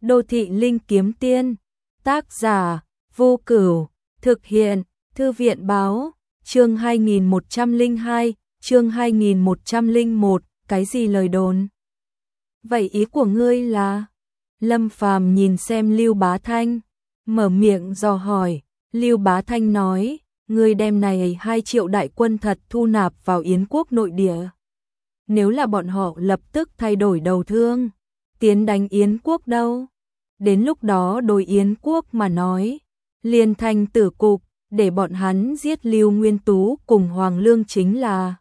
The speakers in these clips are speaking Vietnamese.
Đô thị linh kiếm tiên, tác giả, Vô Cửu, thực hiện, Thư viện báo, chương 2102, chương 2101, cái gì lời đồn? Vậy ý của ngươi là? Lâm Phàm nhìn xem Lưu Bá Thanh, mở miệng dò hỏi. Lưu Bá Thanh nói, ngươi đem này 2 triệu đại quân thật thu nạp vào Yến quốc nội địa. Nếu là bọn họ lập tức thay đổi đầu thương, tiến đánh Yến quốc đâu? Đến lúc đó đối Yến quốc mà nói, liền thành tử cục, để bọn hắn giết Lưu Nguyên Tú cùng Hoàng Lương chính là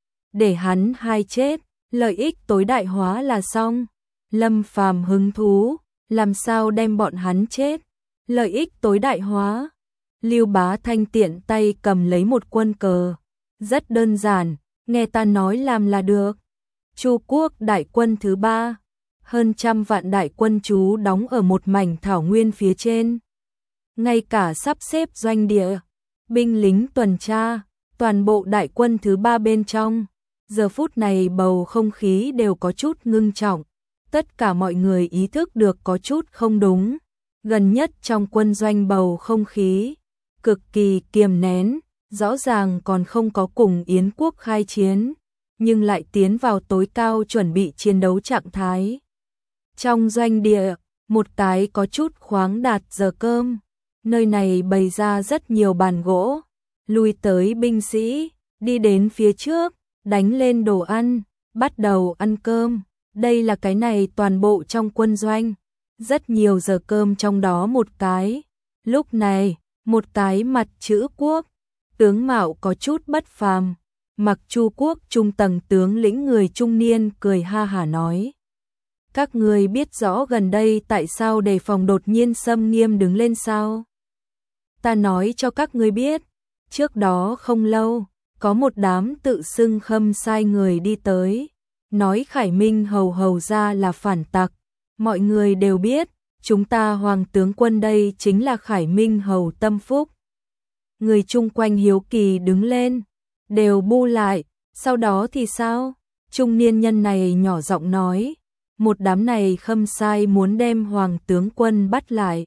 để hắn hai chết, lợi ích tối đại hóa là xong. Lâm Phàm hứng thú, làm sao đem bọn hắn chết? Lợi ích tối đại hóa. Lưu Bá Thanh tiện tay cầm lấy một quân cờ, rất đơn giản, nghe ta nói làm là được. Chu quốc đại quân thứ 3, hơn 100 vạn đại quân trú đóng ở một mảnh thảo nguyên phía trên. Ngay cả sắp xếp doanh địa, binh lính tuần tra, toàn bộ đại quân thứ 3 bên trong. Giờ phút này bầu không khí đều có chút ngưng trọng, tất cả mọi người ý thức được có chút không đúng. Gần nhất trong quân doanh bầu không khí cực kỳ kiềm nén, rõ ràng còn không có cùng Yến quốc khai chiến, nhưng lại tiến vào tối cao chuẩn bị chiến đấu trạng thái. Trong doanh địa, một cái có chút khoáng đạt giờ cơm, nơi này bày ra rất nhiều bàn gỗ, lui tới binh sĩ, đi đến phía trước, đánh lên đồ ăn, bắt đầu ăn cơm. Đây là cái này toàn bộ trong quân doanh, rất nhiều giờ cơm trong đó một cái. Lúc này, một cái mặt chữ quốc, tướng mạo có chút bất phàm, mặc Chu quốc trung tầng tướng lĩnh người trung niên cười ha hả nói. Các người biết rõ gần đây tại sao đề phòng đột nhiên xâm nghiêm đứng lên sao? Ta nói cho các ngươi biết, trước đó không lâu, có một đám tự xưng Khâm Sai người đi tới, nói Khải Minh hầu ra là phản tặc. Mọi người đều biết, chúng ta hoàng tướng quân đây chính là Khải Minh hầu tâm phúc. Người chung quanh hiếu kỳ đứng lên, đều bu lại, sau đó thì sao? Trung niên nhân này nhỏ giọng nói, một đám này Khâm Sai muốn đem hoàng tướng quân bắt lại.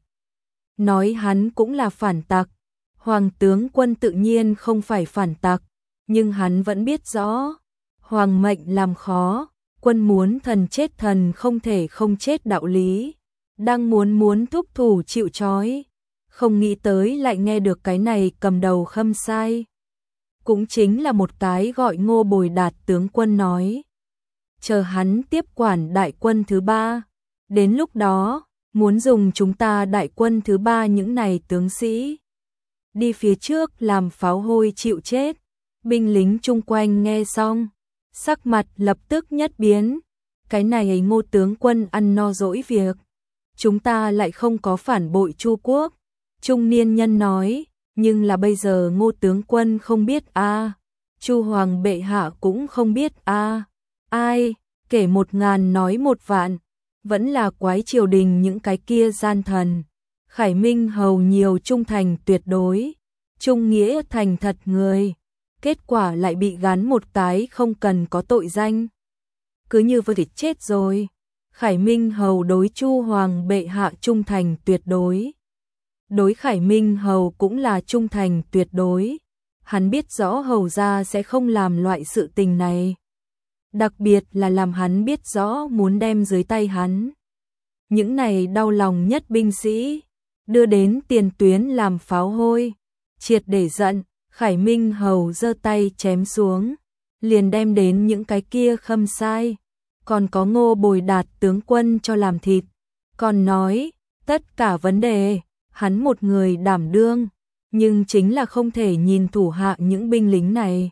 Nói hắn cũng là phản tặc, hoàng tướng quân tự nhiên không phải phản tặc, nhưng hắn vẫn biết rõ, hoàng mệnh làm khó, quân muốn thần chết thần không thể không chết đạo lý, đang muốn thúc thủ chịu trói, không nghĩ tới lại nghe được cái này cầm đầu Khâm Sai. Cũng chính là một cái gọi Ngô Bồi Đạt tướng quân nói, chờ hắn tiếp quản đại quân thứ 3, đến lúc đó, muốn dùng chúng ta đại quân thứ 3 những này tướng sĩ đi phía trước làm pháo hôi chịu chết. Binh lính chung quanh nghe xong, sắc mặt lập tức nhất biến, cái này Ngô tướng quân ăn no dỗi việc, chúng ta lại không có phản bội Chu quốc. Trung niên nhân nói, nhưng là bây giờ Ngô tướng quân không biết a, Chu hoàng bệ hạ cũng không biết a. Ai, kể 1000 nói 1 vạn, vẫn là quái triều đình những cái kia gian thần. Khải Minh hầu nhiều trung thành tuyệt đối, trung nghĩa thành thật người, kết quả lại bị gán một cái không cần có tội danh. Cứ như vừa thì chết rồi. Khải Minh hầu đối Chu hoàng bệ hạ trung thành tuyệt đối, đối Khải Minh hầu cũng là trung thành tuyệt đối. Hắn biết rõ hầu gia sẽ không làm loại sự tình này, đặc biệt là làm hắn biết rõ muốn đem dưới tay hắn những này đau lòng nhất binh sĩ đưa đến tiền tuyến làm pháo hôi. Triệt để giận, Khải Minh hầu giơ tay chém xuống, liền đem đến những cái kia Khâm Sai, còn có Ngô Bồi Đạt tướng quân cho làm thịt, còn nói, tất cả vấn đề, hắn một người đảm đương, nhưng chính là không thể nhìn thủ hạ những binh lính này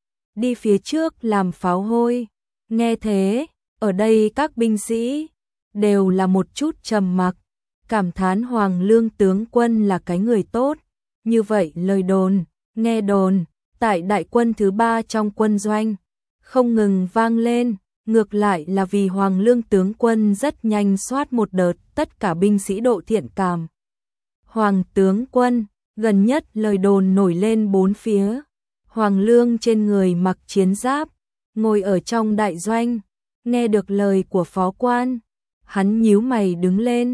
đi phía trước làm pháo hôi. Nghe thế, ở đây các binh sĩ đều là một chút trầm mặc, cảm thán Hoàng Lương tướng quân là cái người tốt. Như vậy lời đồn, nghe đồn, tại đại quân thứ 3 trong quân doanh, không ngừng vang lên, ngược lại là vì Hoàng Lương tướng quân rất nhanh soát một đợt tất cả binh sĩ độ thiện cảm. Hoàng tướng quân, gần nhất lời đồn nổi lên 4 phía, Hoàng Lương trên người mặc chiến giáp, ngồi ở trong đại doanh, nghe được lời của phó quan, hắn nhíu mày đứng lên,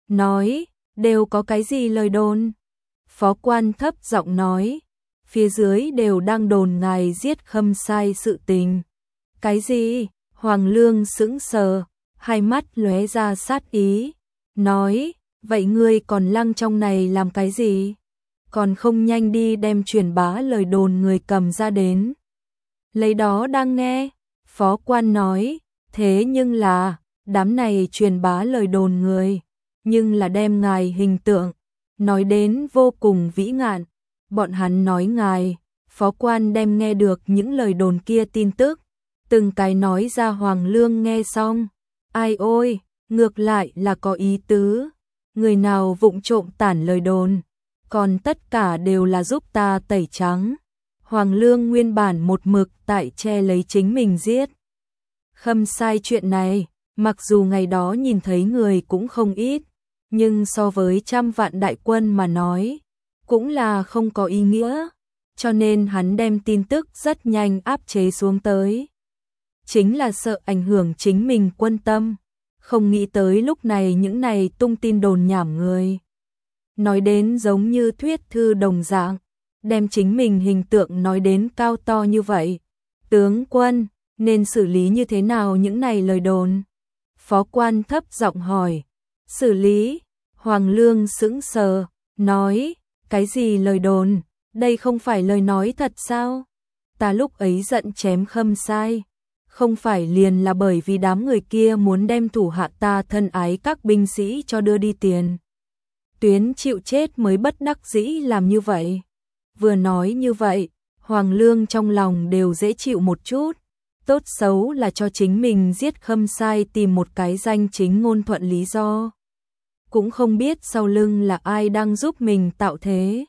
nói, đều có cái gì lời đồn? Phó quan thấp giọng nói, phía dưới đều đang đồn ngài giết Khâm Sai sự tình. Cái gì? Hoàng Lương sững sờ, hai mắt lóe ra sát ý, nói, vậy ngươi còn lăng trong này làm cái gì? Còn không nhanh đi đem truyền bá lời đồn người cầm ra đến. Lấy đó đang nghe, phó quan nói, thế nhưng là, đám này truyền bá lời đồn người, nhưng là đem ngài hình tượng, nói đến vô cùng vĩ ngạn. Bọn hắn nói ngài, phó quan đem nghe được những lời đồn kia tin tức, từng cái nói ra. Hoàng Lương nghe xong, ai ôi, ngược lại là có ý tứ, người nào vụng trộm tản lời đồn, còn tất cả đều là giúp ta tẩy trắng. Hoàng Lương nguyên bản một mực tại che lấy chính mình giết Khâm Sai chuyện này, mặc dù ngày đó nhìn thấy người cũng không ít, nhưng so với trăm vạn đại quân mà nói, cũng là không có ý nghĩa, cho nên hắn đem tin tức rất nhanh áp chế xuống tới. Chính là sợ ảnh hưởng chính mình quân tâm, không nghĩ tới lúc này những này tung tin đồn nhảm người. Nói đến giống như thuyết thư đồng dạng, đem chính mình hình tượng nói đến cao to như vậy. Tướng quân, nên xử lý như thế nào những này lời đồn? Phó quan thấp giọng hỏi. Xử lý? Hoàng Lương sững sờ, nói, cái gì lời đồn? Đây không phải lời nói thật sao? Ta lúc ấy giận chém Khâm Sai, không phải liền là bởi vì đám người kia muốn đem thủ hạ ta thân ái các binh sĩ cho đưa đi tiền tuyến chịu chết mới bất đắc dĩ làm như vậy. Vừa nói như vậy, Hoàng Lương trong lòng đều dễ chịu một chút, tốt xấu là cho chính mình giết Khâm Sai tìm một cái danh chính ngôn thuận lý do. Cũng không biết sau lưng là ai đang giúp mình tạo thế.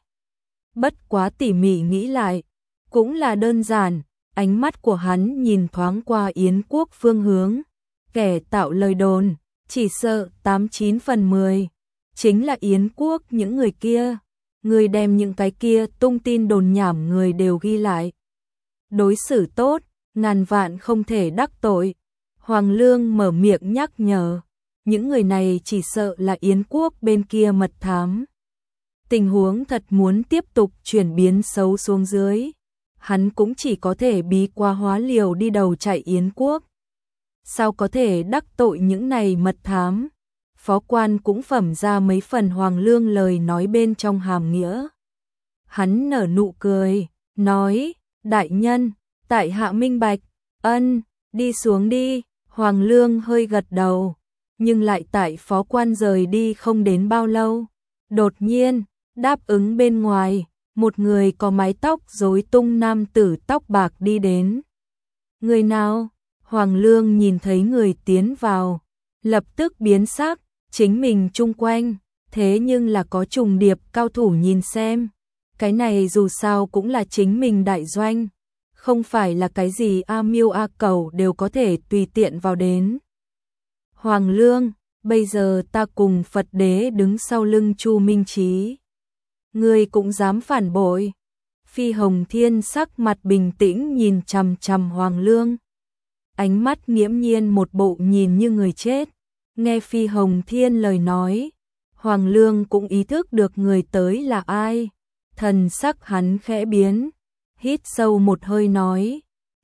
Bất quá tỉ mỉ nghĩ lại, cũng là đơn giản, ánh mắt của hắn nhìn thoáng qua Yến quốc phương hướng, kẻ tạo lời đồn, chỉ sợ 89 phần 10, chính là Yến quốc những người kia, người đem những cái kia tung tin đồn nhảm người đều ghi lại. Đối xử tốt, ngàn vạn không thể đắc tội. Hoàng Lương mở miệng nhắc nhở, những người này chỉ sợ là Yến quốc bên kia mật thám. Tình huống thật muốn tiếp tục chuyển biến xấu xuống dưới, hắn cũng chỉ có thể bí quá hóa liều đi đầu chạy Yến quốc. Sao có thể đắc tội những này mật thám? Phó quan cũng phẩm ra mấy phần Hoàng Lương lời nói bên trong hàm nghĩa. Hắn nở nụ cười, nói, đại nhân, tại hạ minh bạch, ân, đi xuống đi. Hoàng Lương hơi gật đầu, nhưng lại tại phó quan rời đi không đến bao lâu. Đột nhiên, đáp ứng bên ngoài, một người có mái tóc rối tung nam tử tóc bạc đi đến. Người nào? Hoàng Lương nhìn thấy người tiến vào, lập tức biến sắc, chính mình chung quanh, thế nhưng là có trùng điệp cao thủ nhìn xem. Cái này dù sao cũng là chính mình đại doanh, không phải là cái gì A Miêu A Cẩu đều có thể tùy tiện vào đến. Hoàng Lương, bây giờ ta cùng Phật đế đứng sau lưng Chu Minh Chí. Ngươi cũng dám phản bội? Phi Hồng Thiên sắc mặt bình tĩnh nhìn chằm chằm Hoàng Lương. Ánh mắt nghiễm nhiên một bộ nhìn như người chết. Nghe Phi Hồng Thiên lời nói, Hoàng Lương cũng ý thức được người tới là ai. Thần sắc hắn khẽ biến, hít sâu một hơi nói,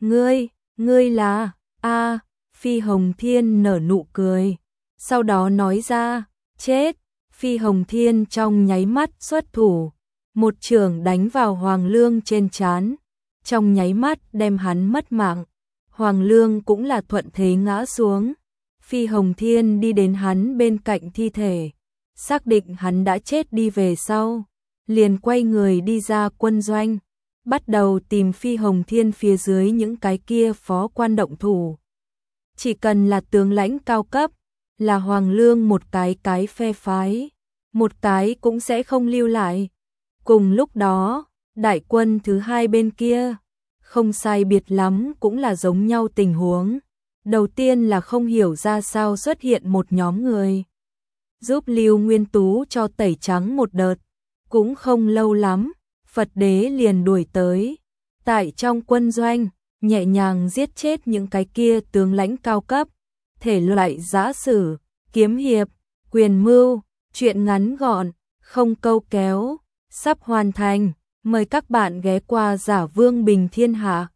ngươi là, a. Phi Hồng Thiên nở nụ cười, sau đó nói ra, chết. Phi Hồng Thiên trong nháy mắt xuất thủ, một chưởng đánh vào Hoàng Lương trên trán, trong nháy mắt đem hắn mất mạng. Hoàng Lương cũng là thuận thế ngã xuống. Phi Hồng Thiên đi đến hắn bên cạnh thi thể, xác định hắn đã chết đi về sau, liền quay người đi ra quân doanh, bắt đầu tìm Phi Hồng Thiên phía dưới những cái kia phó quan động thủ. Chỉ cần là tướng lãnh cao cấp, là Hoàng Lương một cái phe phái, một cái cũng sẽ không lưu lại. Cùng lúc đó, đại quân thứ hai bên kia, không sai biệt lắm cũng là giống nhau tình huống. Đầu tiên là không hiểu ra sao xuất hiện một nhóm người, giúp Lưu Nguyên Tú cho tẩy trắng một đợt. Cũng không lâu lắm, Phật đế liền đuổi tới. Tại trong quân doanh, nhẹ nhàng giết chết những cái kia tướng lãnh cao cấp, thể loại giã sử, kiếm hiệp, quyền mưu, Chuyện ngắn gọn, không câu kéo, sắp hoàn thành. Mời các bạn ghé qua Giả Vương Bình Thiên Hạ.